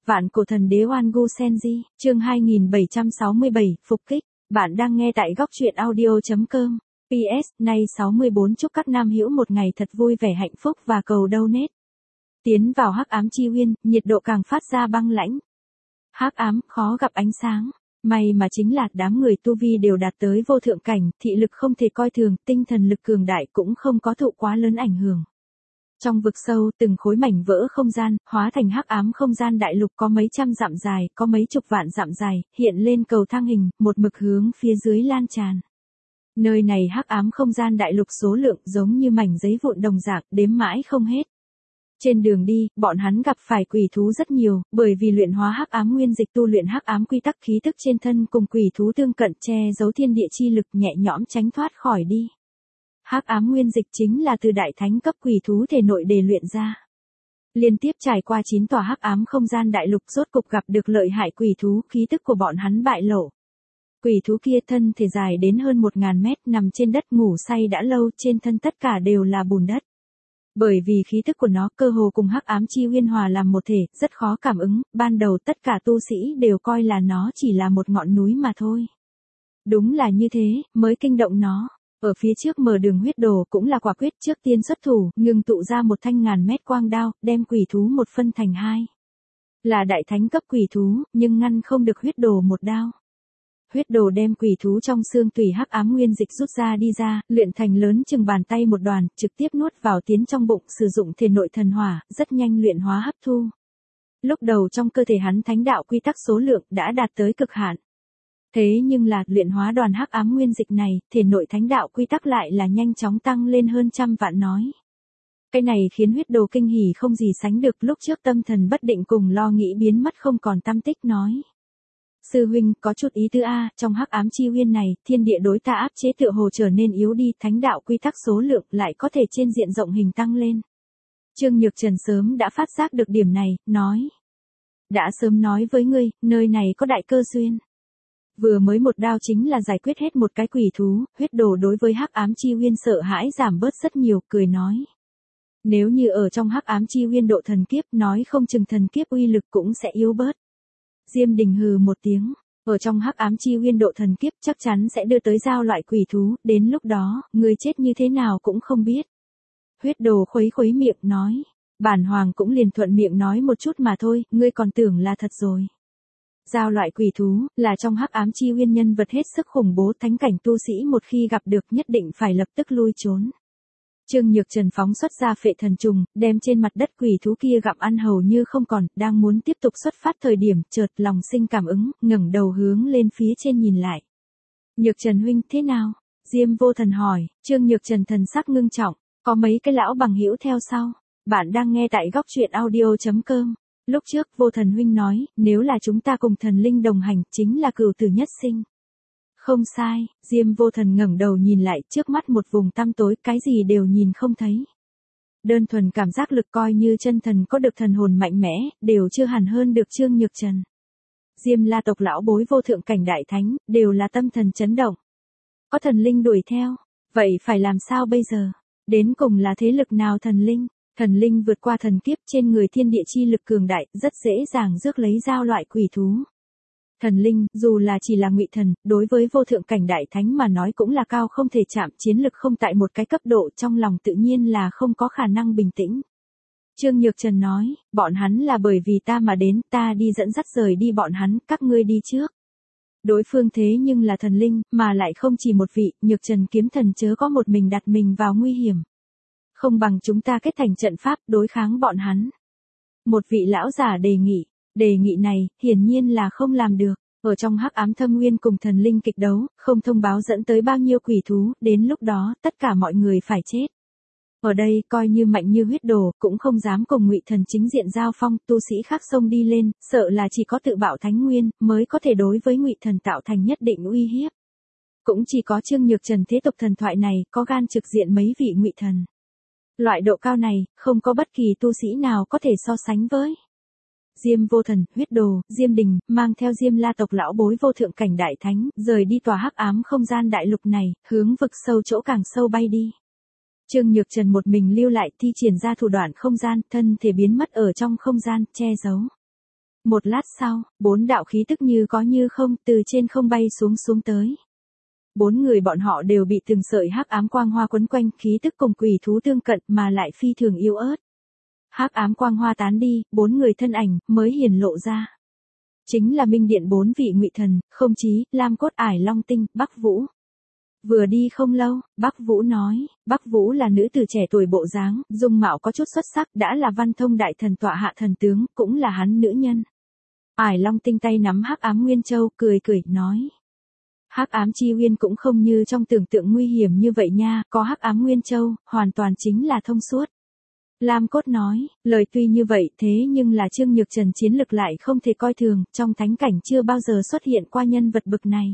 Vạn cổ thần đế Oan Gu Senji, chương 2767, phục kích. Bạn đang nghe tại góc truyện audio.com. PS, nay 64 chúc các nam hữu một ngày thật vui vẻ hạnh phúc và cầu donate. Tiến vào hắc ám chi uyên, nhiệt độ càng phát ra băng lãnh. Hắc ám, khó gặp ánh sáng. May mà chính là đám người tu vi đều đạt tới vô thượng cảnh, thị lực không thể coi thường, tinh thần lực cường đại cũng không có thụ quá lớn ảnh hưởng. Trong vực sâu, từng khối mảnh vỡ không gian, hóa thành hắc ám không gian đại lục có mấy trăm dặm dài, có mấy chục vạn dặm dài, hiện lên cầu thang hình, một mực hướng phía dưới lan tràn. Nơi này hắc ám không gian đại lục số lượng giống như mảnh giấy vụn đồng dạng, đếm mãi không hết. Trên đường đi, bọn hắn gặp phải quỷ thú rất nhiều, bởi vì luyện hóa hắc ám nguyên dịch tu luyện hắc ám quy tắc khí tức trên thân cùng quỷ thú tương cận che giấu thiên địa chi lực nhẹ nhõm tránh thoát khỏi đi. Hắc ám nguyên dịch chính là từ đại thánh cấp quỷ thú thể nội để luyện ra. Liên tiếp trải qua 9 tòa hắc ám không gian đại lục rốt cục gặp được lợi hại quỷ thú, khí tức của bọn hắn bại lộ. Quỷ thú kia thân thể dài đến hơn 1000 mét, nằm trên đất ngủ say đã lâu, trên thân tất cả đều là bùn đất. Bởi vì khí tức của nó cơ hồ cùng hắc ám chi uyên hòa làm một thể, rất khó cảm ứng, ban đầu tất cả tu sĩ đều coi là nó chỉ là một ngọn núi mà thôi. Đúng là như thế, mới kinh động nó. Ở phía trước mở đường huyết đồ cũng là quả quyết, trước tiên xuất thủ, ngừng tụ ra một thanh 1000 mét quang đao, đem quỷ thú một phân thành hai. Là đại thánh cấp quỷ thú, nhưng ngăn không được huyết đồ một đao. Huyết đồ đem quỷ thú trong xương tùy hắc ám nguyên dịch rút ra đi ra, luyện thành lớn chừng bàn tay một đoàn, trực tiếp nuốt vào tiến trong bụng, sử dụng thể nội thần hỏa, rất nhanh luyện hóa hấp thu. Lúc đầu trong cơ thể hắn thánh đạo quy tắc số lượng đã đạt tới cực hạn. Thế nhưng là, luyện hóa đoàn hắc ám nguyên dịch này, thể nội thánh đạo quy tắc lại là nhanh chóng tăng lên hơn trăm vạn nói. Cái này khiến huyết đồ kinh hỉ không gì sánh được, lúc trước tâm thần bất định cùng lo nghĩ biến mất không còn tăm tích nói. Sư huynh, có chút ý tứ a, trong hắc ám chi uyên này, thiên địa đối ta áp chế tựa hồ trở nên yếu đi, thánh đạo quy tắc số lượng lại có thể trên diện rộng hình tăng lên. Trương Nhược Trần sớm đã phát giác được điểm này, nói. Đã sớm nói với ngươi, nơi này có đại cơ duyên. Vừa mới một đao chính là giải quyết hết một cái quỷ thú, huyết đồ đối với hắc ám chi uyên sợ hãi giảm bớt rất nhiều, cười nói. Nếu như ở trong hắc ám chi uyên độ thần kiếp, nói không chừng thần kiếp uy lực cũng sẽ yếu bớt. Diêm Đình hừ một tiếng, ở trong hắc ám chi uyên độ thần kiếp chắc chắn sẽ đưa tới giao loại quỷ thú, đến lúc đó, người chết như thế nào cũng không biết. Huyết đồ khuấy khuấy miệng nói, bản hoàng cũng liền thuận miệng nói một chút mà thôi, ngươi còn tưởng là thật rồi. Giao loại quỷ thú, là trong hắc ám chi uyên nhân vật hết sức khủng bố, thánh cảnh tu sĩ một khi gặp được nhất định phải lập tức lui trốn. Trương Nhược Trần phóng xuất ra phệ thần trùng, đem trên mặt đất quỷ thú kia gặm ăn hầu như không còn, đang muốn tiếp tục xuất phát thời điểm, chợt lòng sinh cảm ứng, ngẩng đầu hướng lên phía trên nhìn lại. Nhược Trần huynh, thế nào? Diêm Vô Thần hỏi. Trương Nhược Trần thần sắc ngưng trọng, có mấy cái lão bằng hữu theo sau. Bạn đang nghe tại góc truyện audio.com. Lúc trước Vô Thần huynh nói, nếu là chúng ta cùng thần linh đồng hành, chính là cửu tử nhất sinh. Không sai, Diêm Vô Thần ngẩng đầu nhìn lại, trước mắt một vùng tăm tối, cái gì đều nhìn không thấy. Đơn thuần cảm giác lực coi như chân thần có được thần hồn mạnh mẽ, đều chưa hẳn hơn được Trương Nhược Trần. Diêm La tộc lão bối vô thượng cảnh đại thánh, đều là tâm thần chấn động. Có thần linh đuổi theo, vậy phải làm sao bây giờ? Đến cùng là thế lực nào thần linh? Thần linh vượt qua thần kiếp, trên người thiên địa chi lực cường đại, rất dễ dàng rước lấy giao loại quỷ thú. Thần linh, dù là chỉ là ngụy thần, đối với vô thượng cảnh đại thánh mà nói cũng là cao không thể chạm, chiến lực không tại một cái cấp độ, trong lòng tự nhiên là không có khả năng bình tĩnh. Trương Nhược Trần nói, bọn hắn là bởi vì ta mà đến, ta đi dẫn dắt rời đi bọn hắn, các ngươi đi trước. Đối phương thế nhưng là thần linh, mà lại không chỉ một vị, Nhược Trần kiếm thần chớ có một mình đặt mình vào nguy hiểm. Không bằng chúng ta kết thành trận pháp, đối kháng bọn hắn. Một vị lão giả đề nghị này, hiển nhiên là không làm được. Ở trong hắc ám thâm nguyên cùng thần linh kịch đấu, không thông báo dẫn tới bao nhiêu quỷ thú, đến lúc đó, tất cả mọi người phải chết. Ở đây, coi như mạnh như huyết đồ, cũng không dám cùng ngụy thần chính diện giao phong, tu sĩ khác xông đi lên, sợ là chỉ có tự bạo thánh nguyên, mới có thể đối với ngụy thần tạo thành nhất định uy hiếp. Cũng chỉ có Trương Nhược Trần thế tục thần thoại này, có gan trực diện mấy vị ngụy thần. Loại độ cao này, không có bất kỳ tu sĩ nào có thể so sánh với. Diêm Vô Thần, huyết đồ, Diêm Đình, mang theo Diêm La tộc lão bối vô thượng cảnh đại thánh, rời đi tòa hắc ám không gian đại lục này, hướng vực sâu chỗ càng sâu bay đi. Trương Nhược Trần một mình lưu lại, thi triển ra thủ đoạn không gian, thân thể biến mất ở trong không gian, che giấu. Một lát sau, 4 đạo khí tức như có như không từ trên không bay xuống tới. 4 người bọn họ đều bị từng sợi hắc ám quang hoa quấn quanh, khí tức cùng quỷ thú tương cận mà lại phi thường yếu ớt. Hắc ám quang hoa tán đi, 4 người thân ảnh mới hiển lộ ra. Chính là Minh Điện 4 vị ngụy thần, Không Chí, Lam Cốt, Ải Long Tinh, Bắc Vũ. Vừa đi không lâu, Bắc Vũ nói, Bắc Vũ là nữ tử trẻ tuổi bộ dáng, dung mạo có chút xuất sắc, đã là Văn Thông đại thần tọa hạ thần tướng, cũng là hắn nữ nhân. Ải Long Tinh tay nắm hắc ám nguyên châu, cười nói. Hắc ám chi uyên cũng không như trong tưởng tượng nguy hiểm như vậy nha, có hắc ám nguyên châu, hoàn toàn chính là thông suốt. Lam Cốt nói, lời tuy như vậy thế nhưng là Trương Nhược Trần chiến lực lại không thể coi thường, trong thánh cảnh chưa bao giờ xuất hiện qua nhân vật bực này.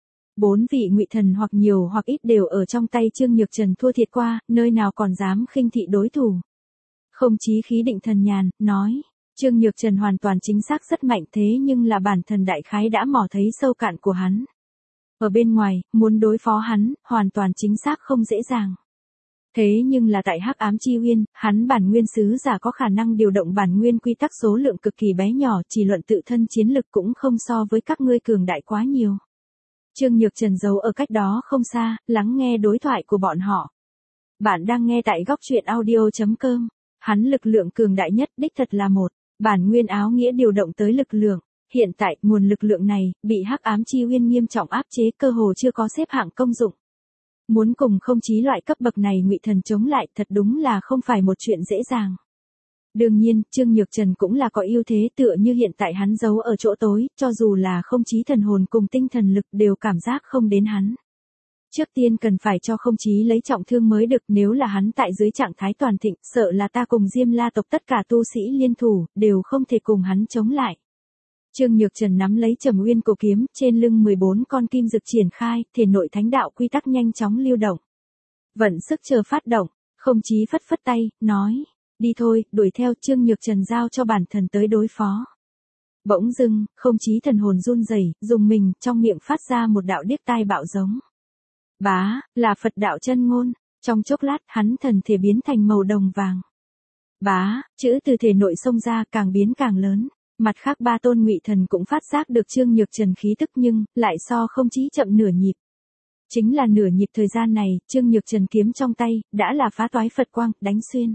4 vị ngụy thần hoặc nhiều hoặc ít đều ở trong tay Trương Nhược Trần thua thiệt qua, nơi nào còn dám khinh thị đối thủ. Không Chí khí định thần nhàn, nói, Trương Nhược Trần hoàn toàn chính xác rất mạnh thế nhưng là bản thần đại khái đã mò thấy sâu cạn của hắn. Ở bên ngoài, muốn đối phó hắn, hoàn toàn chính xác không dễ dàng. Thế nhưng là tại hắc ám chi uyên, hắn bản nguyên sứ giả có khả năng điều động bản nguyên quy tắc số lượng cực kỳ bé nhỏ, chỉ luận tự thân chiến lực cũng không so với các ngươi cường đại quá nhiều. Trương Nhược Trần giấu ở cách đó không xa, lắng nghe đối thoại của bọn họ. Bạn đang nghe tại góc truyện audio.com. Hắn lực lượng cường đại nhất đích thật là một, bản nguyên áo nghĩa điều động tới lực lượng. Hiện tại, nguồn lực lượng này, bị hắc ám chi uyên nghiêm trọng áp chế, cơ hồ chưa có xếp hạng công dụng. Muốn cùng Không Chí loại cấp bậc này ngụy thần chống lại thật đúng là không phải một chuyện dễ dàng. Đương nhiên, Trương Nhược Trần cũng là có ưu thế tựa như hiện tại hắn giấu ở chỗ tối, cho dù là Không Chí thần hồn cùng tinh thần lực đều cảm giác không đến hắn. Trước tiên cần phải cho Không Chí lấy trọng thương mới được, nếu là hắn tại dưới trạng thái toàn thịnh, sợ là ta cùng Diêm La tộc tất cả tu sĩ liên thủ, đều không thể cùng hắn chống lại. Trương Nhược Trần nắm lấy Trầm Uyên cổ kiếm, trên lưng 14 con kim dực triển khai, thể nội thánh đạo quy tắc nhanh chóng lưu động. Vận sức chờ phát động, Không Chí phất phất tay, nói, đi thôi, đuổi theo. Trương Nhược Trần giao cho bản thần tới đối phó. Bỗng dưng, Không Chí thần hồn run rẩy, dùng mình, trong miệng phát ra một đạo điếc tai bạo giống. Bá, là Phật đạo chân ngôn, trong chốc lát hắn thần thể biến thành màu đồng vàng. Bá, chữ từ thể nội xông ra càng biến càng lớn. Mặt khác 3 tôn ngụy thần cũng phát giác được Trương Nhược Trần khí tức nhưng, lại so Không Chí chậm nửa nhịp. Chính là nửa nhịp thời gian này, Trương Nhược Trần kiếm trong tay, đã là phá toái Phật quang, đánh xuyên.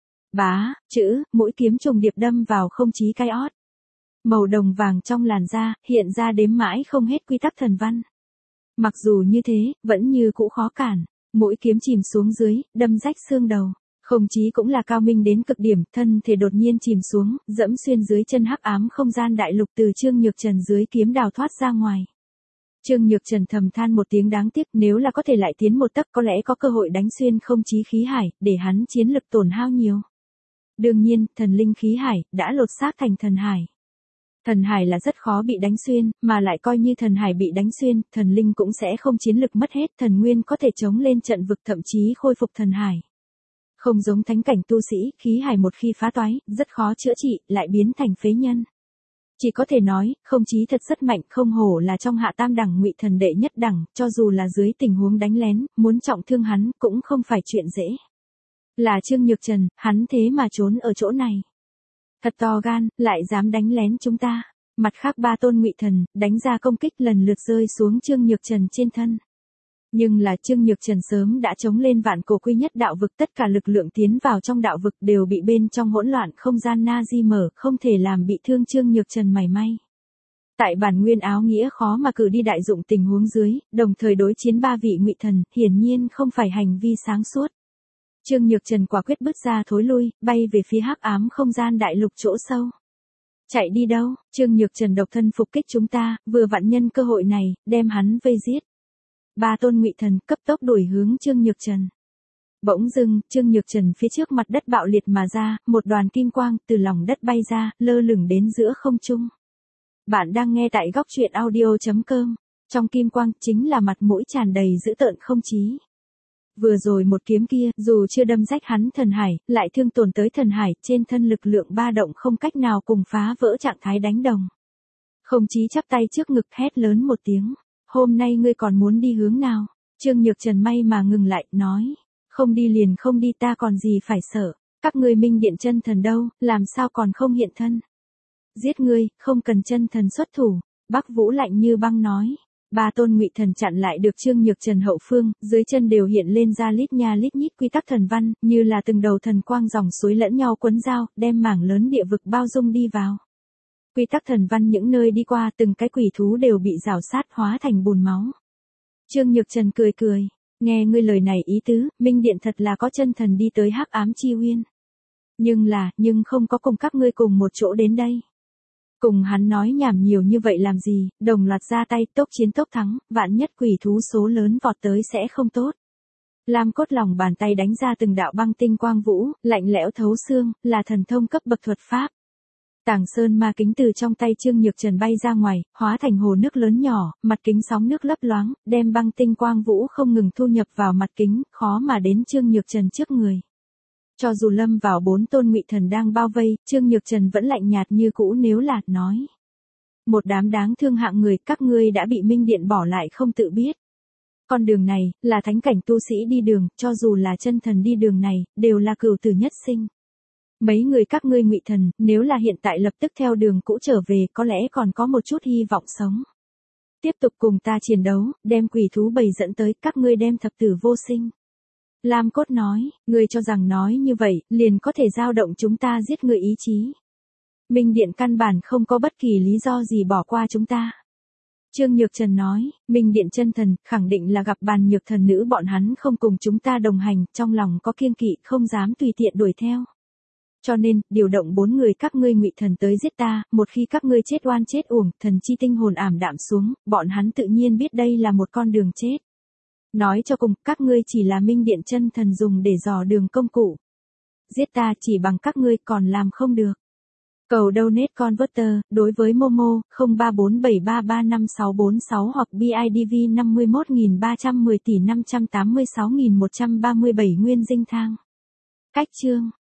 Bá, chữ, mũi kiếm trùng điệp đâm vào Không Chí cái ót. Màu đồng vàng trong làn da, hiện ra đếm mãi không hết quy tắc thần văn. Mặc dù như thế, vẫn như cũ khó cản, mũi kiếm chìm xuống dưới, đâm rách xương đầu. Không Chí cũng là cao minh đến cực điểm, thân thể đột nhiên chìm xuống, dẫm xuyên dưới chân hắc ám không gian đại lục từ Trương Nhược Trần dưới kiếm đào thoát ra ngoài. Trương Nhược Trần thầm than một tiếng đáng tiếc, nếu là có thể lại tiến một tấc có lẽ có cơ hội đánh xuyên Không Chí khí hải, để hắn chiến lực tổn hao nhiều. Đương nhiên, thần linh khí hải, đã lột xác thành thần hải. Thần hải là rất khó bị đánh xuyên, mà lại coi như thần hải bị đánh xuyên, thần linh cũng sẽ không chiến lực mất hết, thần nguyên có thể chống lên trận vực thậm chí khôi phục thần hải. Không giống thánh cảnh tu sĩ, khí hải một khi phá toái, rất khó chữa trị, lại biến thành phế nhân. Chỉ có thể nói, Không Chí thật rất mạnh, không hổ là trong hạ tam đẳng ngụy thần đệ nhất đẳng, cho dù là dưới tình huống đánh lén, muốn trọng thương hắn, cũng không phải chuyện dễ. Là Trương Nhược Trần, hắn thế mà trốn ở chỗ này. Thật to gan, lại dám đánh lén chúng ta. Mặt khác 3 tôn ngụy thần, đánh ra công kích lần lượt rơi xuống Trương Nhược Trần trên thân. Nhưng là Trương Nhược Trần sớm đã chống lên vạn cổ quy nhất đạo vực, tất cả lực lượng tiến vào trong đạo vực đều bị bên trong hỗn loạn không gian na di mở, không thể làm bị thương Trương Nhược Trần mảy may. Tại bản nguyên áo nghĩa khó mà cử đi đại dụng tình huống dưới, đồng thời đối chiến 3 vị ngụy thần, hiển nhiên không phải hành vi sáng suốt. Trương Nhược Trần quả quyết bước ra thối lui, bay về phía hắc ám không gian đại lục chỗ sâu. Chạy đi đâu? Trương Nhược Trần độc thân phục kích chúng ta, vừa vặn nhân cơ hội này, đem hắn vây giết. 3 tôn ngụy thần cấp tốc đuổi hướng Trương Nhược Trần. Bỗng dưng, Trương Nhược Trần phía trước mặt đất bạo liệt mà ra, một đoàn kim quang từ lòng đất bay ra, lơ lửng đến giữa không trung. Bạn đang nghe tại góc truyện audio.com. Trong kim quang chính là mặt mũi tràn đầy dữ tợn Không Chí. Vừa rồi một kiếm kia, dù chưa đâm rách hắn thần hải, lại thương tổn tới thần hải, trên thân lực lượng ba động không cách nào cùng phá vỡ trạng thái đánh đồng. Không Chí chắp tay trước ngực hét lớn một tiếng. Hôm nay ngươi còn muốn đi hướng nào? Trương Nhược Trần may mà ngừng lại, nói. Không đi liền không đi, ta còn gì phải sợ. Các ngươi Minh Điện chân thần đâu, làm sao còn không hiện thân? Giết ngươi, không cần chân thần xuất thủ. Bắc Vũ lạnh như băng nói. Ba tôn ngụy thần chặn lại được Trương Nhược Trần hậu phương, dưới chân đều hiện lên ra lít nha lít nhít quy tắc thần văn, như là từng đầu thần quang dòng suối lẫn nhau quấn giao, đem mảng lớn địa vực bao dung đi vào. Quy tắc thần văn những nơi đi qua từng cái quỷ thú đều bị rào sát hóa thành bùn máu. Trương Nhược Trần cười cười, nghe ngươi lời này ý tứ, Minh Điện thật là có chân thần đi tới Hắc Ám Chi Uyên. Nhưng không có cùng các ngươi cùng một chỗ đến đây. Cùng hắn nói nhảm nhiều như vậy làm gì, đồng loạt ra tay, tốc chiến tốc thắng, vạn nhất quỷ thú số lớn vọt tới sẽ không tốt. Lam Cốt lòng bàn tay đánh ra từng đạo băng tinh quang vũ, lạnh lẽo thấu xương, là thần thông cấp bậc thuật pháp. Tàng Sơn Ma kính từ trong tay Trương Nhược Trần bay ra ngoài, hóa thành hồ nước lớn nhỏ, mặt kính sóng nước lấp loáng, đem băng tinh quang vũ không ngừng thu nhập vào mặt kính, khó mà đến Trương Nhược Trần trước người. Cho dù lâm vào 4 tôn ngụy thần đang bao vây, Trương Nhược Trần vẫn lạnh nhạt như cũ nếu là nói. Một đám đáng thương hạng người, các ngươi đã bị Minh Điện bỏ lại không tự biết. Con đường này, là thánh cảnh tu sĩ đi đường, cho dù là chân thần đi đường này, đều là cửu tử nhất sinh. Mấy người các ngươi ngụy thần, nếu là hiện tại lập tức theo đường cũ trở về, có lẽ còn có một chút hy vọng sống. Tiếp tục cùng ta chiến đấu, đem quỷ thú bầy dẫn tới, các ngươi đem thập tử vô sinh. Lam Cốt nói, ngươi cho rằng nói như vậy, liền có thể dao động chúng ta giết người ý chí. Minh Điện căn bản không có bất kỳ lý do gì bỏ qua chúng ta. Trương Nhược Trần nói, Minh Điện chân thần, khẳng định là gặp bàn nhược thần nữ bọn hắn không cùng chúng ta đồng hành, trong lòng có kiêng kỵ, không dám tùy tiện đuổi theo. Cho nên, điều động 4 người các ngươi ngụy thần tới giết ta, một khi các ngươi chết oan chết uổng, thần chi tinh hồn ảm đạm xuống, bọn hắn tự nhiên biết đây là một con đường chết. Nói cho cùng, các ngươi chỉ là Minh Điện chân thần dùng để dò đường công cụ. Giết ta chỉ bằng các ngươi còn làm không được. Cầu donate converter, đối với Momo, 0347335646 hoặc BIDV 51310 tỷ 586.137 nguyên dinh thang. Cách chương